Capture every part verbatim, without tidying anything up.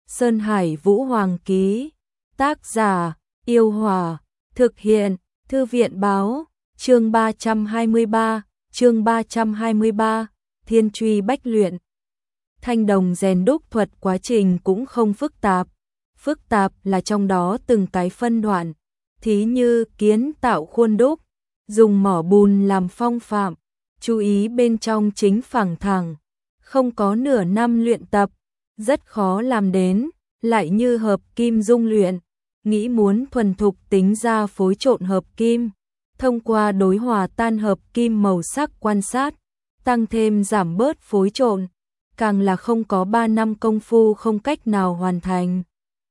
Sơn Hải Vũ Hoàng ký. Tác giả, Yêu Hòa. Thực hiện, Thư viện báo. Chương ba trăm hai mươi ba, chương ba trăm hai mươi ba, Thiên Truy Bách Luyện. Thanh đồng rèn đúc thuật quá trình cũng không phức tạp. Phức tạp là trong đó từng cái phân đoạn, thí như kiến tạo khuôn đúc, dùng mỏ bùn làm phong phạm, chú ý bên trong chính phẳng thẳng, không có nửa năm luyện tập, rất khó làm đến, lại như hợp kim dung luyện, nghĩ muốn thuần thục tính ra phối trộn hợp kim, thông qua đối hòa tan hợp kim màu sắc quan sát, tăng thêm giảm bớt phối trộn, càng là không có ba năm công phu không cách nào hoàn thành.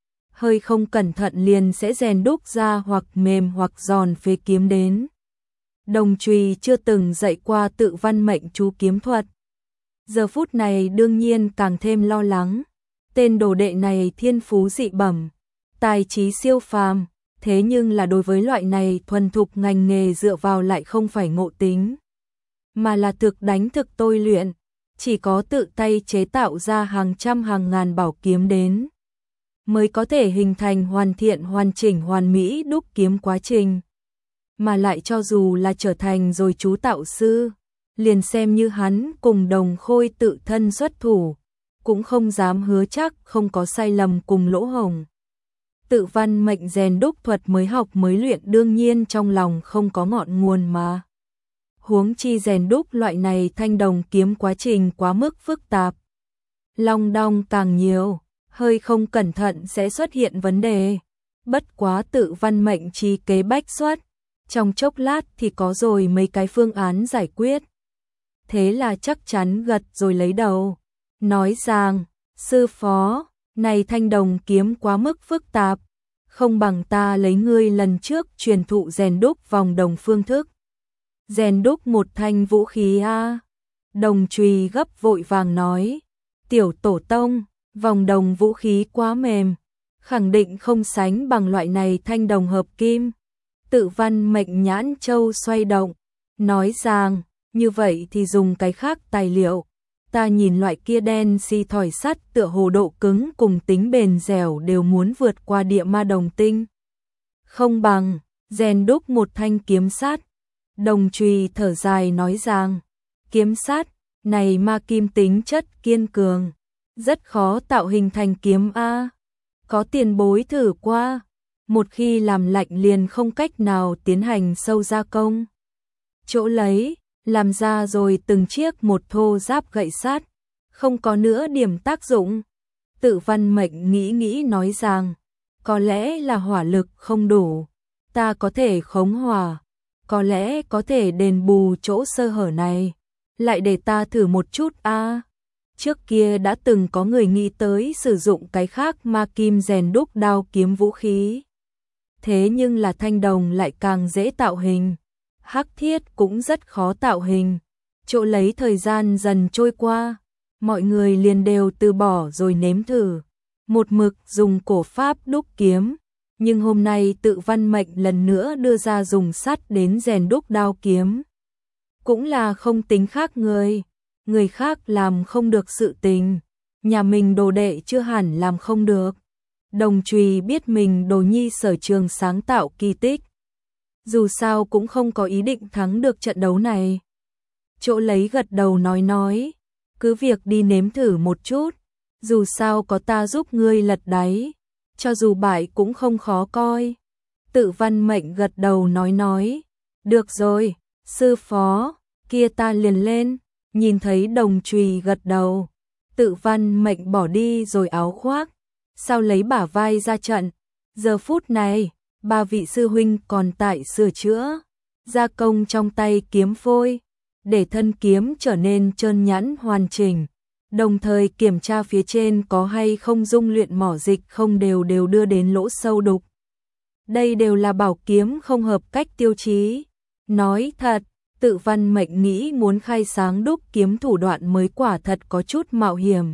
Hơi không cẩn thận liền sẽ rèn đúc ra hoặc mềm hoặc giòn phế kiếm đến. Đồng Trùy chưa từng dạy qua tự văn mệnh chú kiếm thuật. Giờ phút này đương nhiên càng thêm lo lắng. Tên đồ đệ này thiên phú dị bẩm, tài trí siêu phàm, thế nhưng là đối với loại này thuần thục ngành nghề dựa vào lại không phải ngộ tính, mà là thực đánh thực tôi luyện, chỉ có tự tay chế tạo ra hàng trăm hàng ngàn bảo kiếm đến, mới có thể hình thành hoàn thiện hoàn chỉnh hoàn mỹ đúc kiếm quá trình. Mà lại cho dù là trở thành rồi chú tạo sư, liền xem như hắn cùng Đồng Khôi tự thân xuất thủ, cũng không dám hứa chắc không có sai lầm cùng lỗ hổng. Tự văn mệnh rèn đúc thuật mới học mới luyện đương nhiên trong lòng không có ngọn nguồn mà. Huống chi rèn đúc loại này thanh đồng kiếm quá trình quá mức phức tạp. Long đong càng nhiều, hơi không cẩn thận sẽ xuất hiện vấn đề. Bất quá tự văn mệnh trí kế bách xuất, trong chốc lát thì có rồi mấy cái phương án giải quyết. Thế là chắc chắn gật rồi lấy đầu. Nói rằng, sư phó, này thanh đồng kiếm quá mức phức tạp, không bằng ta lấy ngươi lần trước truyền thụ rèn đúc vòng đồng phương thức. Rèn đúc một thanh vũ khí a. Đồng Trùy gấp vội vàng nói, tiểu tổ tông, vòng đồng vũ khí quá mềm, khẳng định không sánh bằng loại này thanh đồng hợp kim. Tự văn mệnh nhãn châu xoay động, nói rằng, như vậy thì dùng cái khác tài liệu. Ta nhìn loại kia đen xi thỏi sắt tựa hồ độ cứng cùng tính bền dẻo đều muốn vượt qua địa ma đồng tinh. Không bằng, rèn đúc một thanh kiếm sắt. Đồng Trùy thở dài nói rằng, kiếm sắt, này ma kim tính chất kiên cường, rất khó tạo hình thành kiếm A. Có tiền bối thử qua, một khi làm lạnh liền không cách nào tiến hành sâu gia công. Chỗ lấy, làm ra rồi từng chiếc một thô giáp gậy sắt, không có nữa điểm tác dụng. Tự văn mệnh nghĩ nghĩ nói rằng, có lẽ là hỏa lực không đủ, ta có thể khống hỏa, có lẽ có thể đền bù chỗ sơ hở này, lại để ta thử một chút a. Trước kia đã từng có người nghĩ tới sử dụng cái khác ma kim rèn đúc đao kiếm vũ khí. Thế nhưng là thanh đồng lại càng dễ tạo hình. Hắc thiết cũng rất khó tạo hình. Chỗ lấy thời gian dần trôi qua, mọi người liền đều từ bỏ rồi nếm thử. Một mực dùng cổ pháp đúc kiếm, nhưng hôm nay tự văn mệnh lần nữa đưa ra dùng sắt đến rèn đúc đao kiếm. Cũng là không tính khác người, người khác làm không được sự tình, nhà mình đồ đệ chưa hẳn làm không được. Đồng Trùy biết mình đồ nhi sở trường sáng tạo kỳ tích. Dù sao cũng không có ý định thắng được trận đấu này. Chỗ lấy gật đầu nói nói, cứ việc đi nếm thử một chút, dù sao có ta giúp ngươi lật đáy, cho dù bại cũng không khó coi. Tự văn mệnh gật đầu nói nói, được rồi, sư phó, kia ta liền lên. Nhìn thấy Đồng Trùy gật đầu, tự văn mệnh bỏ đi rồi áo khoác, sau lấy bả vai ra trận. Giờ phút này, ba vị sư huynh còn tại sửa chữa, gia công trong tay kiếm phôi, để thân kiếm trở nên trơn nhẵn hoàn chỉnh, đồng thời kiểm tra phía trên có hay không dung luyện mỏ dịch không đều đều đưa đến lỗ sâu đục. Đây đều là bảo kiếm không hợp cách tiêu chí. Nói thật, tự văn mệnh nghĩ muốn khai sáng đúc kiếm thủ đoạn mới quả thật có chút mạo hiểm.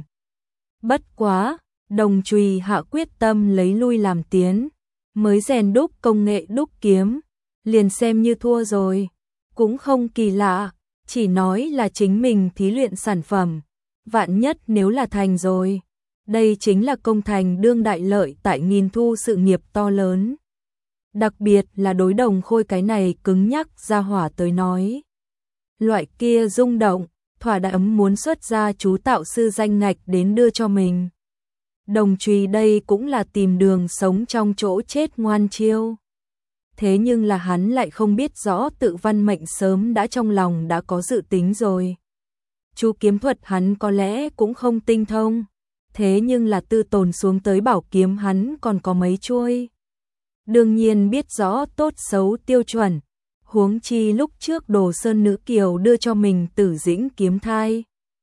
Bất quá, Đồng Trùy hạ quyết tâm lấy lui làm tiến, mới rèn đúc công nghệ đúc kiếm, liền xem như thua rồi, cũng không kỳ lạ, chỉ nói là chính mình thí luyện sản phẩm, vạn nhất nếu là thành rồi, Đây chính là công thành đương đại lợi tại nghìn thu sự nghiệp to lớn. Đặc biệt là đối Đồng Khôi cái này cứng nhắc ra hỏa tới nói. Loại kia rung động, thỏa đẫm muốn xuất ra chú tạo sư danh ngạch đến đưa cho mình. Đồng Trùy đây cũng là tìm đường sống trong chỗ chết ngoan chiêu. Thế nhưng là hắn lại không biết rõ Tự Văn Mệnh sớm đã trong lòng đã có dự tính rồi. Chú kiếm thuật hắn có lẽ cũng không tinh thông, thế nhưng là tư tồn xuống tới bảo kiếm hắn còn có mấy chuôi. Đương nhiên biết rõ tốt xấu tiêu chuẩn, huống chi lúc trước Đồ Sơn Nữ Kiều đưa cho mình Tử Dĩnh kiếm thai.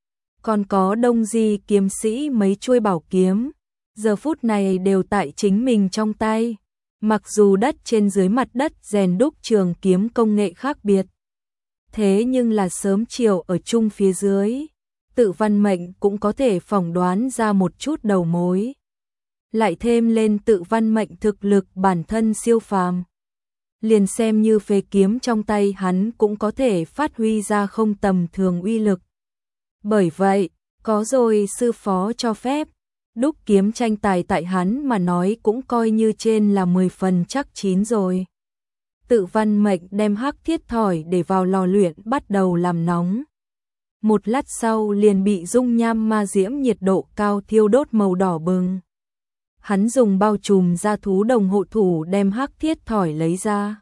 Còn có Đông Di kiếm sĩ mấy chuôi bảo kiếm, giờ phút này đều tại chính mình trong tay. Mặc dù đất trên dưới mặt đất rèn đúc trường kiếm công nghệ khác biệt, thế nhưng là sớm chiều ở chung phía dưới, Tự Văn Mệnh cũng có thể phỏng đoán ra một chút đầu mối. Lại thêm lên Tự Văn Mệnh thực lực bản thân siêu phàm, liền xem như phế kiếm trong tay hắn cũng có thể phát huy ra không tầm thường uy lực. Bởi vậy, có rồi sư phó cho phép, đúc kiếm tranh tài tại hắn mà nói cũng coi như trên là mười phần chắc chín rồi. Tự Văn Mệnh đem hắc thiết thỏi để vào lò luyện bắt đầu làm nóng. Một lát sau liền bị dung nham ma diễm nhiệt độ cao thiêu đốt màu đỏ bừng. Hắn dùng bao trùm da thú đồng hộ thủ đem hắc thiết thỏi lấy ra,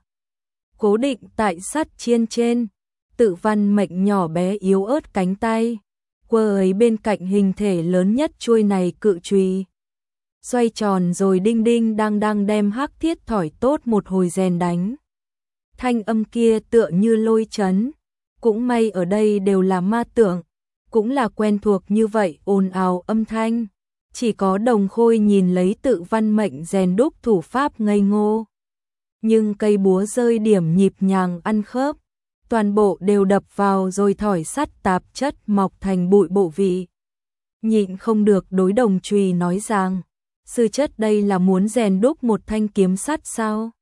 cố định tại sắt chiên trên. Tự Văn Mệnh nhỏ bé yếu ớt cánh tay, quơ ấy bên cạnh hình thể lớn nhất chuôi này cự chùy, xoay tròn rồi đinh đinh đang đang đem hắc thiết thỏi tốt một hồi rèn đánh. Thanh âm kia tựa như lôi chấn, cũng may ở đây đều là ma tượng, cũng là quen thuộc như vậy ồn ào âm thanh. Chỉ có Đồng Khôi nhìn lấy Tự Văn Mệnh rèn đúc thủ pháp ngây ngô. Nhưng cây búa rơi điểm nhịp nhàng ăn khớp, toàn bộ đều đập vào rồi thỏi sắt tạp chất mọc thành bụi bộ vị. Nhịn không được đối Đồng Trùy nói rằng, sư chất đây là muốn rèn đúc một thanh kiếm sắt sao?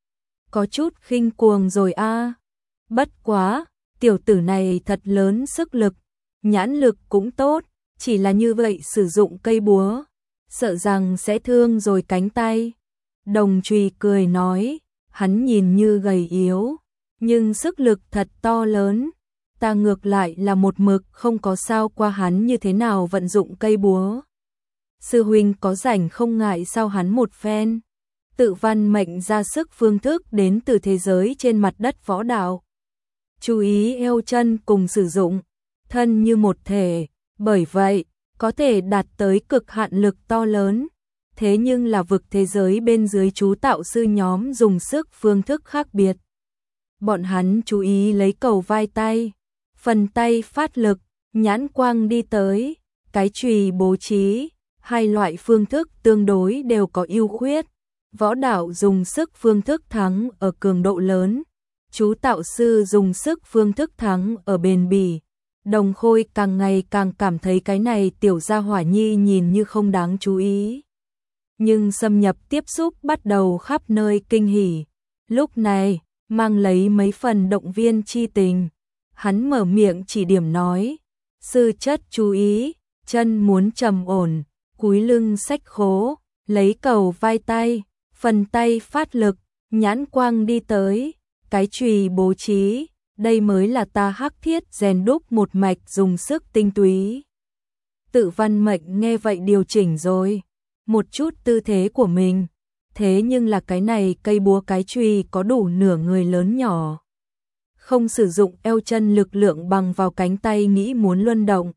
Có chút khinh cuồng rồi a. Bất quá, tiểu tử này thật lớn sức lực, nhãn lực cũng tốt, chỉ là như vậy sử dụng cây búa, sợ rằng sẽ thương rồi cánh tay. Đồng Trùy cười nói, hắn nhìn như gầy yếu, nhưng sức lực thật to lớn, ta ngược lại là một mực không có sao qua hắn như thế nào vận dụng cây búa. Sư huynh có rảnh không ngại sao hắn một phen. Tự Văn Mệnh ra sức phương thức đến từ thế giới trên mặt đất võ đạo. Chú ý eo chân cùng sử dụng, thân như một thể, bởi vậy, có thể đạt tới cực hạn lực to lớn. Thế nhưng là vực thế giới bên dưới chú tạo sư nhóm dùng sức phương thức khác biệt. Bọn hắn chú ý lấy cầu vai tay, phần tay phát lực, nhãn quang đi tới, cái chùy bố trí, hai loại phương thức tương đối đều có ưu khuyết. Võ đạo dùng sức phương thức thắng ở cường độ lớn, chú tạo sư dùng sức phương thức thắng ở bền bỉ. Đồng Khôi càng ngày càng cảm thấy cái này tiểu gia hỏa nhi nhìn như không đáng chú ý. Nhưng xâm nhập tiếp xúc bắt đầu khắp nơi kinh hỉ. Lúc này, mang lấy mấy phần động viên chi tình, hắn mở miệng chỉ điểm nói, sư chất chú ý, chân muốn trầm ổn, cúi lưng xách khố, lấy cầu vai tay, phần tay phát lực, nhãn quang đi tới, cái chùy bố trí, đây mới là ta hắc thiết rèn đúc một mạch dùng sức tinh túy. Tự Văn Mệnh nghe vậy điều chỉnh rồi một chút tư thế của mình, thế nhưng là cái này cây búa cái chùy có đủ nửa người lớn nhỏ, không sử dụng eo chân lực lượng bằng vào cánh tay nghĩ muốn luân động,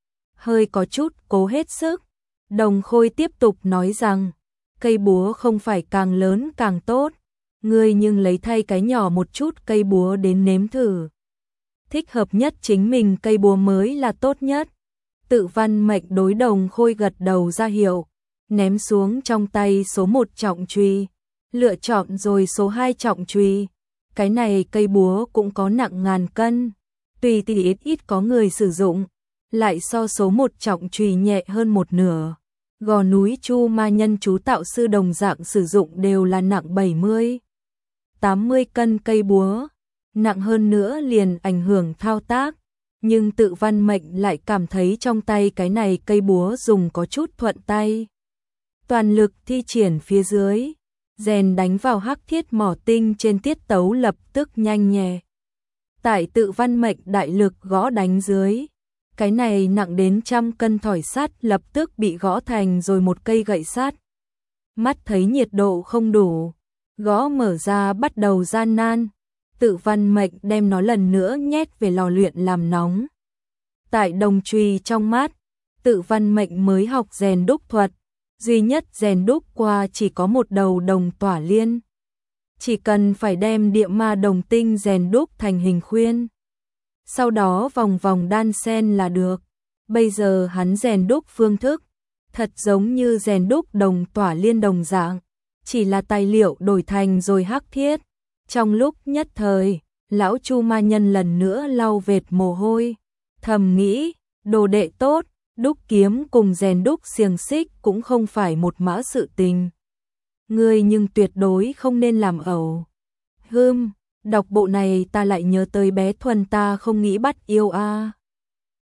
hơi có chút cố hết sức. Đồng Khôi tiếp tục nói rằng, cây búa không phải càng lớn càng tốt, ngươi nhưng lấy thay cái nhỏ một chút cây búa đến nếm thử. Thích hợp nhất chính mình cây búa mới là tốt nhất. Tự Văn Mệnh đối Đồng Khôi gật đầu ra hiệu, ném xuống trong tay số một trọng chùy, lựa chọn rồi số hai trọng chùy. Cái này cây búa cũng có nặng ngàn cân, tùy tỷ ít ít có người sử dụng, lại so số một trọng chùy nhẹ hơn một nửa. Gò núi Chu Ma Nhân chú tạo sư đồng dạng sử dụng đều là nặng bảy mươi, tám mươi cân cây búa, nặng hơn nữa liền ảnh hưởng thao tác. nhưng Tự Văn Mệnh lại cảm thấy trong tay cái này cây búa dùng có chút thuận tay. Toàn lực thi triển phía dưới, rèn đánh vào hắc thiết mỏ tinh trên tiết tấu lập tức nhanh nhẹ. Tại Tự Văn Mệnh đại lực gõ đánh dưới, cái này nặng đến trăm cân thỏi sắt lập tức bị gõ thành rồi một cây gậy sắt. Mắt thấy nhiệt độ không đủ, gõ mở ra bắt đầu gian nan, Tự Văn Mệnh đem nó lần nữa nhét về lò luyện làm nóng. Tại đồng chùy trong mắt, Tự Văn Mệnh mới học rèn đúc thuật, duy nhất rèn đúc qua chỉ có một đầu đồng tỏa liên. Chỉ cần phải đem địa ma đồng tinh rèn đúc thành hình khuyên, sau đó vòng vòng đan sen là được. Bây giờ hắn rèn đúc phương thức, thật giống như rèn đúc đồng tỏa liên đồng dạng, chỉ là tài liệu đổi thành rồi hắc thiết. Trong lúc nhất thời, lão Chu ma nhân lần nữa lau vệt mồ hôi, thầm nghĩ, đồ đệ tốt, đúc kiếm cùng rèn đúc xiềng xích cũng không phải một mã sự tình. Ngươi nhưng tuyệt đối không nên làm ẩu. Hừm, đọc bộ này ta lại nhớ tới bé Thuần ta không nghĩ bắt yêu a.